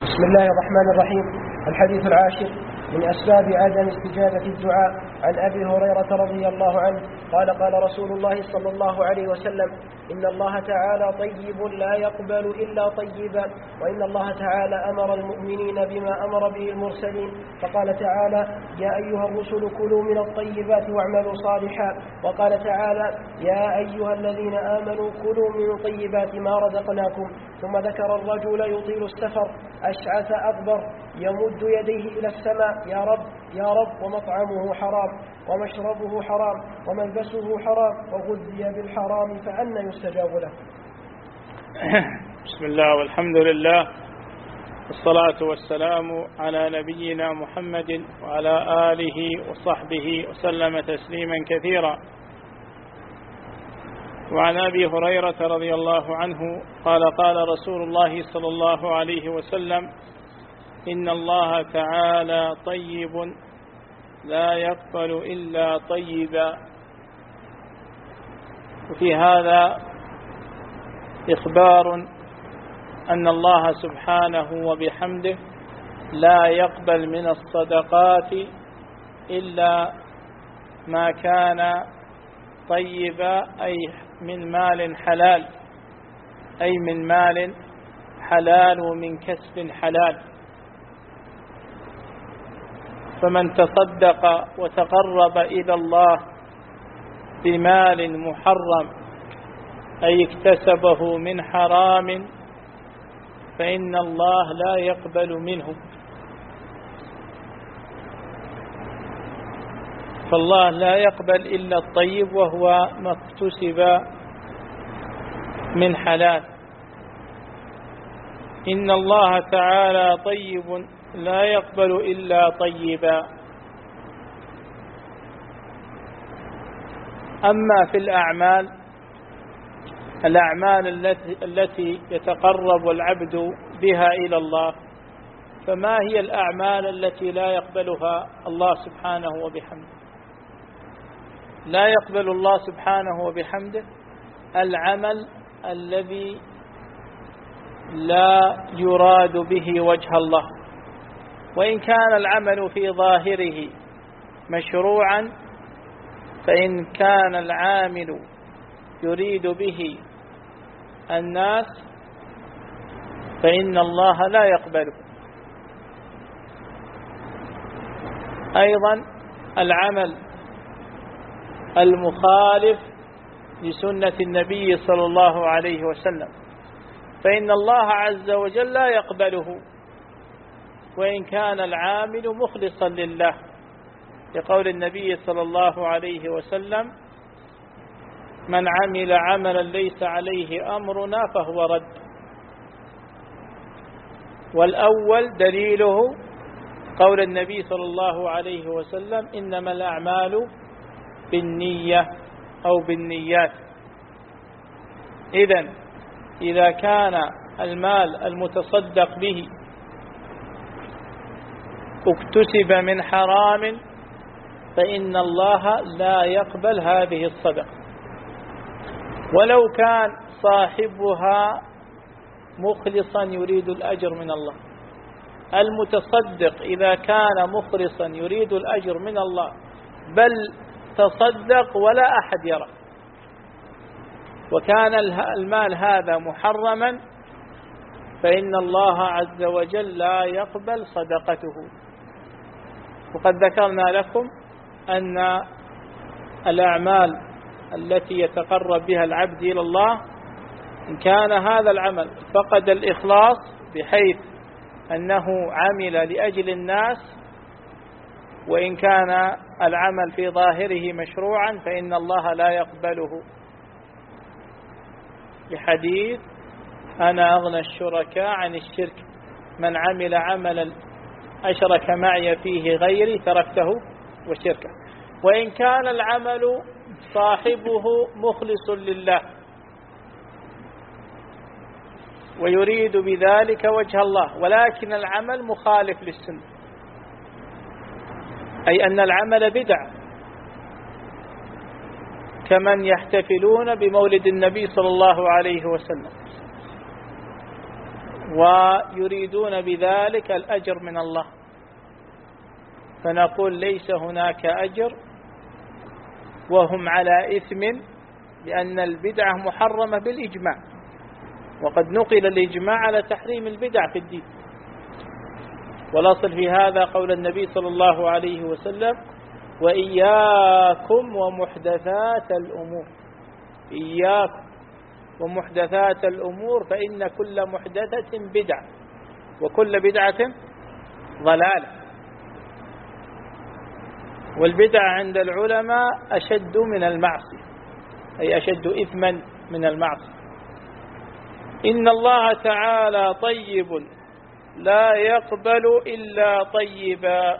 بسم الله الرحمن الرحيم. الحديث العاشر من أسباب عدم استجابة الدعاء عن أبي هريرة رضي الله عنه قال قال رسول الله صلى الله عليه وسلم: إن الله تعالى طيب لا يقبل إلا طيبا، وإن الله تعالى أمر المؤمنين بما أمر به المرسلين، فقال تعالى: يا أيها الرسل كلوا من الطيبات واعملوا صالحا، وقال تعالى: يا أيها الذين آمنوا كلوا من طيبات ما رزقناكم. ثم ذكر الرجل يطيل السفر أشعث أغبر يمد يديه إلى السماء: يا رب يا رب، ومطعمه حرام ومشربه حرام وملبسه حرام وغذي بالحرام، فأنى يستجاب له. بسم الله والحمد لله والصلاة والسلام على نبينا محمد وعلى آله وصحبه وسلم تسليما كثيرا. وعن أبي هريرة رضي الله عنه قال قال رسول الله صلى الله عليه وسلم: إن الله تعالى طيب لا يقبل إلا طيبا. وفي هذا إخبار أن الله سبحانه وبحمده لا يقبل من الصدقات إلا ما كان طيبا، أي من مال حلال، أي من مال حلال ومن كسب حلال. فمن تصدق وتقرب إلى الله بمال محرم، أي اكتسبه من حرام، فإن الله لا يقبل منه. فالله لا يقبل إلا الطيب، وهو ما اكتسب من حلال. إن الله تعالى طيب لا يقبل إلا طيبا. أما في الأعمال التي يتقرب العبد بها إلى الله، فما هي الأعمال التي لا يقبلها الله سبحانه وبحمده؟ لا يقبل الله سبحانه وبحمده العمل الذي لا يراد به وجه الله، وإن كان العمل في ظاهره مشروعا، فإن كان العامل يريد به الناس فإن الله لا يقبله. أيضا العمل المخالف لسنة النبي صلى الله عليه وسلم، فإن الله عز وجل لا يقبله وإن كان العامل مخلصا لله، لقول النبي صلى الله عليه وسلم: من عمل عملا ليس عليه أمرنا فهو رد. والأول دليله قول النبي صلى الله عليه وسلم: إنما الأعمال بالنية أو بالنيات. إذن إذا كان المال المتصدق به اكتسب من حرام، فإن الله لا يقبل هذه الصدقة، ولو كان صاحبها مخلصا يريد الأجر من الله. المتصدق إذا كان مخلصا يريد الأجر من الله، بل تصدق ولا أحد يرى، وكان المال هذا محرما، فإن الله عز وجل لا يقبل صدقته. وقد ذكرنا لكم أن الأعمال التي يتقرب بها العبد إلى الله، إن كان هذا العمل فقد الإخلاص بحيث أنه عمل لأجل الناس، وإن كان العمل في ظاهره مشروعا، فإن الله لا يقبله، لحديث: أنا أغنى الشركاء عن الشرك، من عمل عملا أشرك معي فيه غيري تركته وشركه. وإن كان العمل صاحبه مخلص لله ويريد بذلك وجه الله، ولكن العمل مخالف للسنة، أي أن العمل بدعة، كمن يحتفلون بمولد النبي صلى الله عليه وسلم، ويريدون بذلك الأجر من الله، فنقول ليس هناك أجر وهم على إثم، لأن البدعة محرمة بالإجماع، وقد نقل الإجماع على تحريم البدع في الدين. والأصل في هذا قول النبي صلى الله عليه وسلم: وإياكم ومحدثات الأمور. إياكم ومحدثات الأمور، فإن كل محدثة بدعة وكل بدعة ضلالة. والبدعة عند العلماء أشد من المعصية، أي أشد إثما من المعصية. إن الله تعالى طيب لا يقبل إلا طيبا.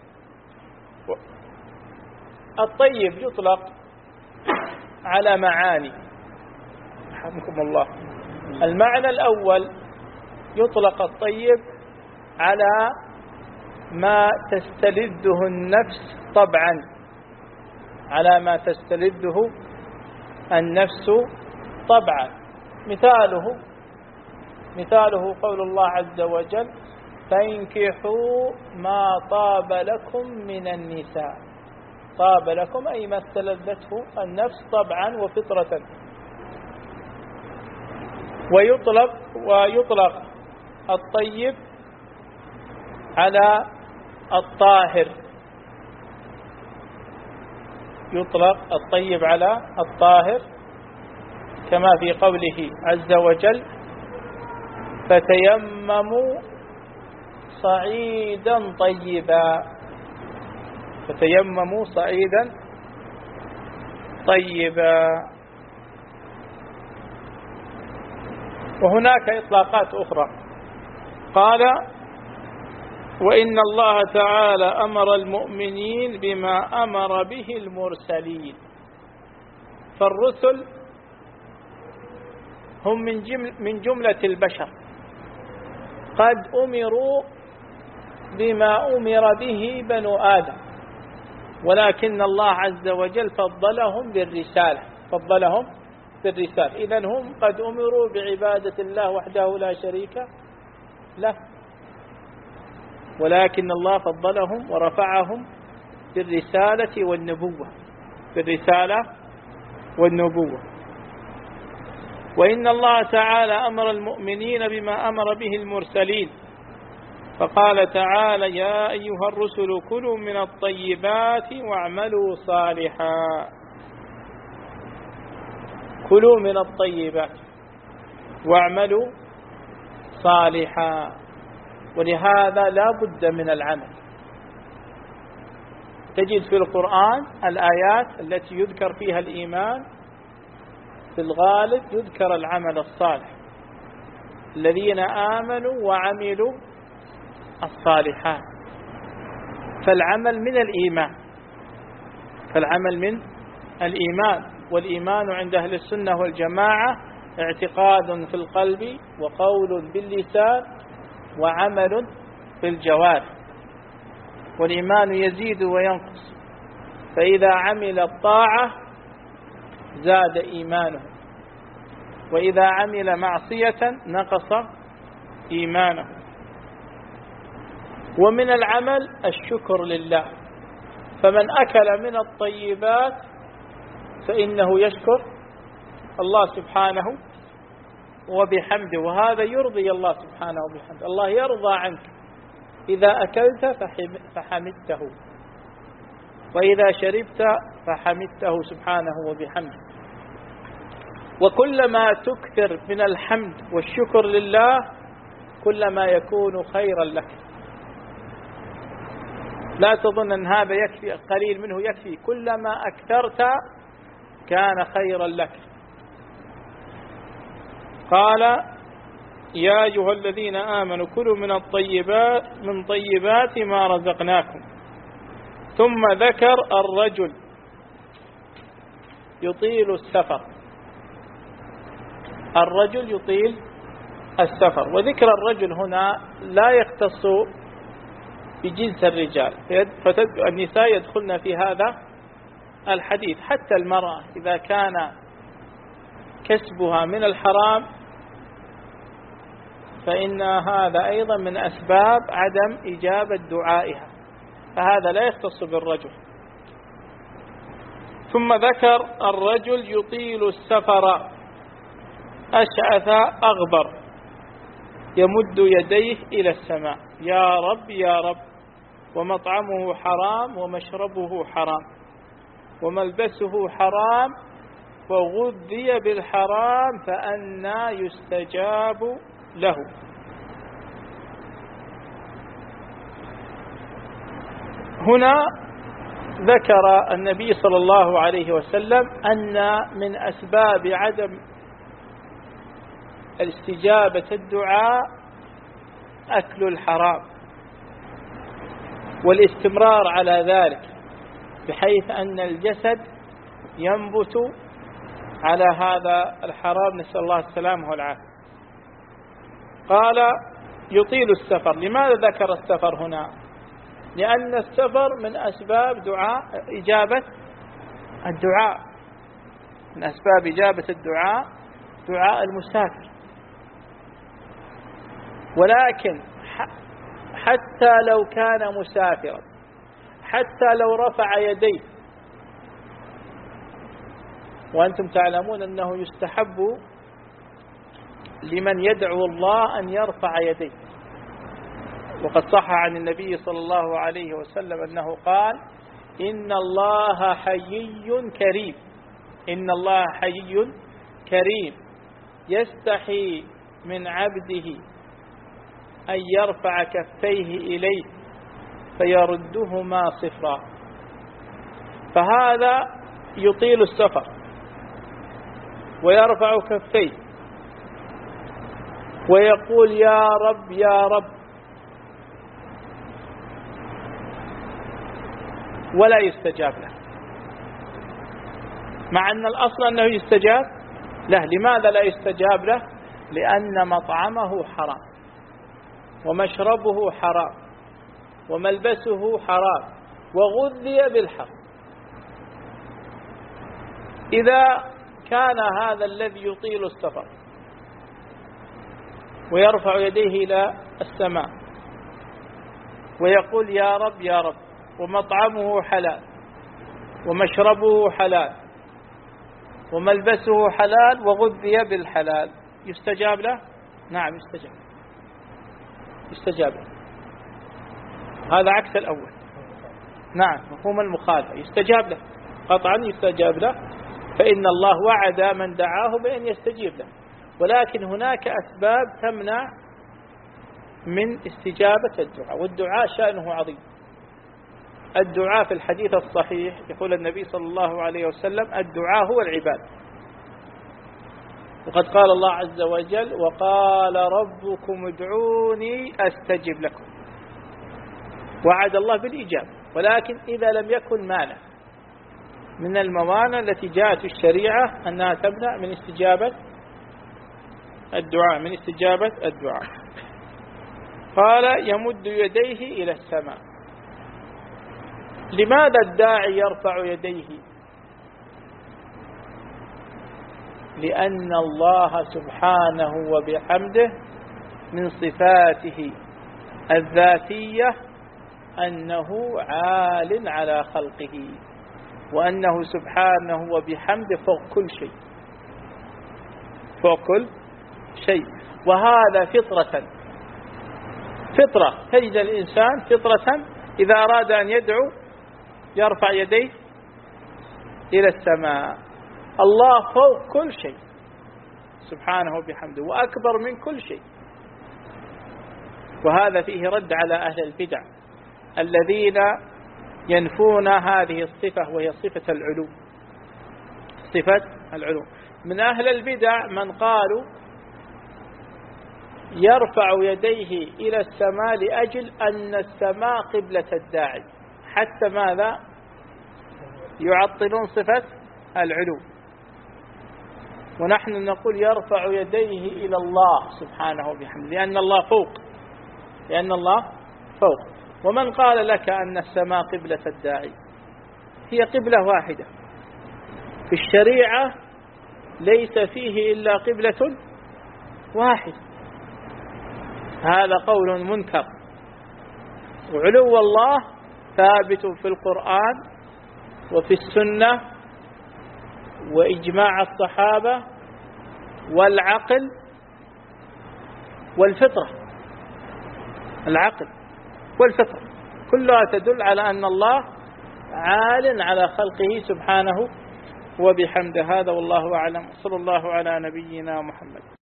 الطيب يطلق على معاني، رحمكم الله. المعنى الأول يطلق الطيب على ما تستلذه النفس طبعا، على ما تستلذه النفس طبعا. مثاله قول الله عز وجل: فانكحوا ما طاب لكم من النساء. طاب لكم أي ما استلذته النفس طبعا وفطرة. ويطلق الطيب على الطاهر، يطلق الطيب على الطاهر، كما في قوله عز وجل: فتيمموا صعيدا طيبا. فتيمموا صعيدا طيبا. وهناك إطلاقات أخرى. قال: وإن الله تعالى أمر المؤمنين بما أمر به المرسلين. فالرسل هم من جملة البشر، قد أمروا بما أمر به بنو آدم، ولكن الله عز وجل فضلهم بالرسالة. إذن هم قد أمروا بعبادة الله وحده لا شريك له، ولكن الله فضلهم ورفعهم بالرسالة والنبوة. وإن الله تعالى أمر المؤمنين بما أمر به المرسلين، فقال تعالى: يا أيها الرسل كلوا من الطيبات واعملوا صالحا. كلوا من الطيبات واعملوا صالحا. ولهذا لا بد من العمل. تجد في القرآن الآيات التي يذكر فيها الإيمان في الغالب يذكر العمل الصالح، الذين آمنوا وعملوا الصالحات. فالعمل من الإيمان. والإيمان عند أهل السنة والجماعة اعتقاد في القلب وقول باللسان وعمل في الجوارح. والإيمان يزيد وينقص، فإذا عمل الطاعة زاد إيمانه، وإذا عمل معصية نقص إيمانه. ومن العمل الشكر لله، فمن أكل من الطيبات فإنه يشكر الله سبحانه وبحمده، وهذا يرضي الله سبحانه وبحمده. الله يرضى عنك إذا أكلت فحمدته، وإذا شربت فحمدته سبحانه وبحمده. وكلما تكثر من الحمد والشكر لله كلما يكون خيرا لك. لا تظن أن هذا يكفي، قليل منه يكفي، كلما أكثرت كان خيرا لك. قال: يا أيها الذين آمنوا كلوا من طيبات ما رزقناكم. ثم ذكر الرجل يطيل السفر. الرجل يطيل السفر. وذكر الرجل هنا لا يختص بجنس الرجال، فالنساء يدخلن في هذا الحديث. حتى المرأة إذا كان كسبها من الحرام فإن هذا أيضا من أسباب عدم إجابة دعائها، فهذا لا يختص بالرجل. ثم ذكر الرجل يطيل السفر أشعث أغبر يمد يديه إلى السماء يا رب يا رب، ومطعمه حرام ومشربه حرام وملبسه حرام وغذي بالحرام فأنى يستجاب له. هنا ذكر النبي صلى الله عليه وسلم أن من أسباب عدم الاستجابة الدعاء أكل الحرام والاستمرار على ذلك، بحيث أن الجسد ينبت على هذا الحرام، نسأل الله السلامة والعافية. قال يطيل السفر. لماذا ذكر السفر هنا؟ لأن السفر من أسباب إجابة الدعاء، من أسباب إجابة الدعاء دعاء المسافر. ولكن حتى لو كان مسافرا، حتى لو رفع يديه، وأنتم تعلمون أنه يستحب لمن يدعو الله أن يرفع يديه، وقد صح عن النبي صلى الله عليه وسلم أنه قال إن الله حيي كريم، إن الله حيي كريم يستحي من عبده أن يرفع كفيه إليه فيردهما صفرا. فهذا يطيل السفر ويرفع كفيه ويقول يا رب يا رب، ولا يستجاب له، مع أن الأصل أنه يستجاب له. لماذا لا يستجاب له؟ لأن مطعمه حرام ومشربه حرام وملبسه حرام وغذي بالحرام. إذا كان هذا الذي يطيل السفر ويرفع يديه إلى السماء ويقول يا رب يا رب، ومطعمه حلال ومشربه حلال وملبسه حلال وغذي بالحلال، يستجاب له؟ نعم يستجاب له. هذا عكس الأول. نعم مفهوم المخالفة، يستجاب له قطعا، يستجاب له، فإن الله وعد من دعاه بأن يستجيب له. ولكن هناك أسباب تمنع من استجابة الدعاء، والدعاء شأنه عظيم. الدعاء في الحديث الصحيح يقول النبي صلى الله عليه وسلم الدعاء هو العبادة، وقد قال الله عز وجل وقال ربكم ادعوني أستجب لكم، وعد الله بالإجابة. ولكن إذا لم يكن مانع من الموانع التي جاءت في الشريعة أنها تمنع من استجابة الدعاء، قال يمد يديه إلى السماء. لماذا الداعي يرفع يديه؟ لأن الله سبحانه وبحمده من صفاته الذاتية أنه عال على خلقه، وأنه سبحانه وبحمده فوق كل شيء. وهذا فطرة تجد الإنسان فطرة إذا أراد أن يدعو يرفع يديه إلى السماء. الله فوق كل شيء سبحانه وبحمده وأكبر من كل شيء. وهذا فيه رد على أهل البدع الذين ينفون هذه الصفة، وهي صفة العلو. من أهل البدع من قالوا يرفع يديه إلى السماء لأجل أن السماء قبلة الداعي، حتى ماذا؟ يعطلون صفة العلو. ونحن نقول يرفع يديه إلى الله سبحانه وبحمده لأن الله فوق. ومن قال لك أن السماء قبلة الداعي؟ هي قبلة واحدة في الشريعة، ليس فيه إلا قبلة واحدة. هذا قول منكر. وعلو الله ثابت في القرآن وفي السنة وإجماع الصحابة والعقل والفطرة. العقل والفطرة كلها تدل على أن الله عال على خلقه سبحانه وبحمده. هذا والله أعلم. صلى الله على نبينا محمد.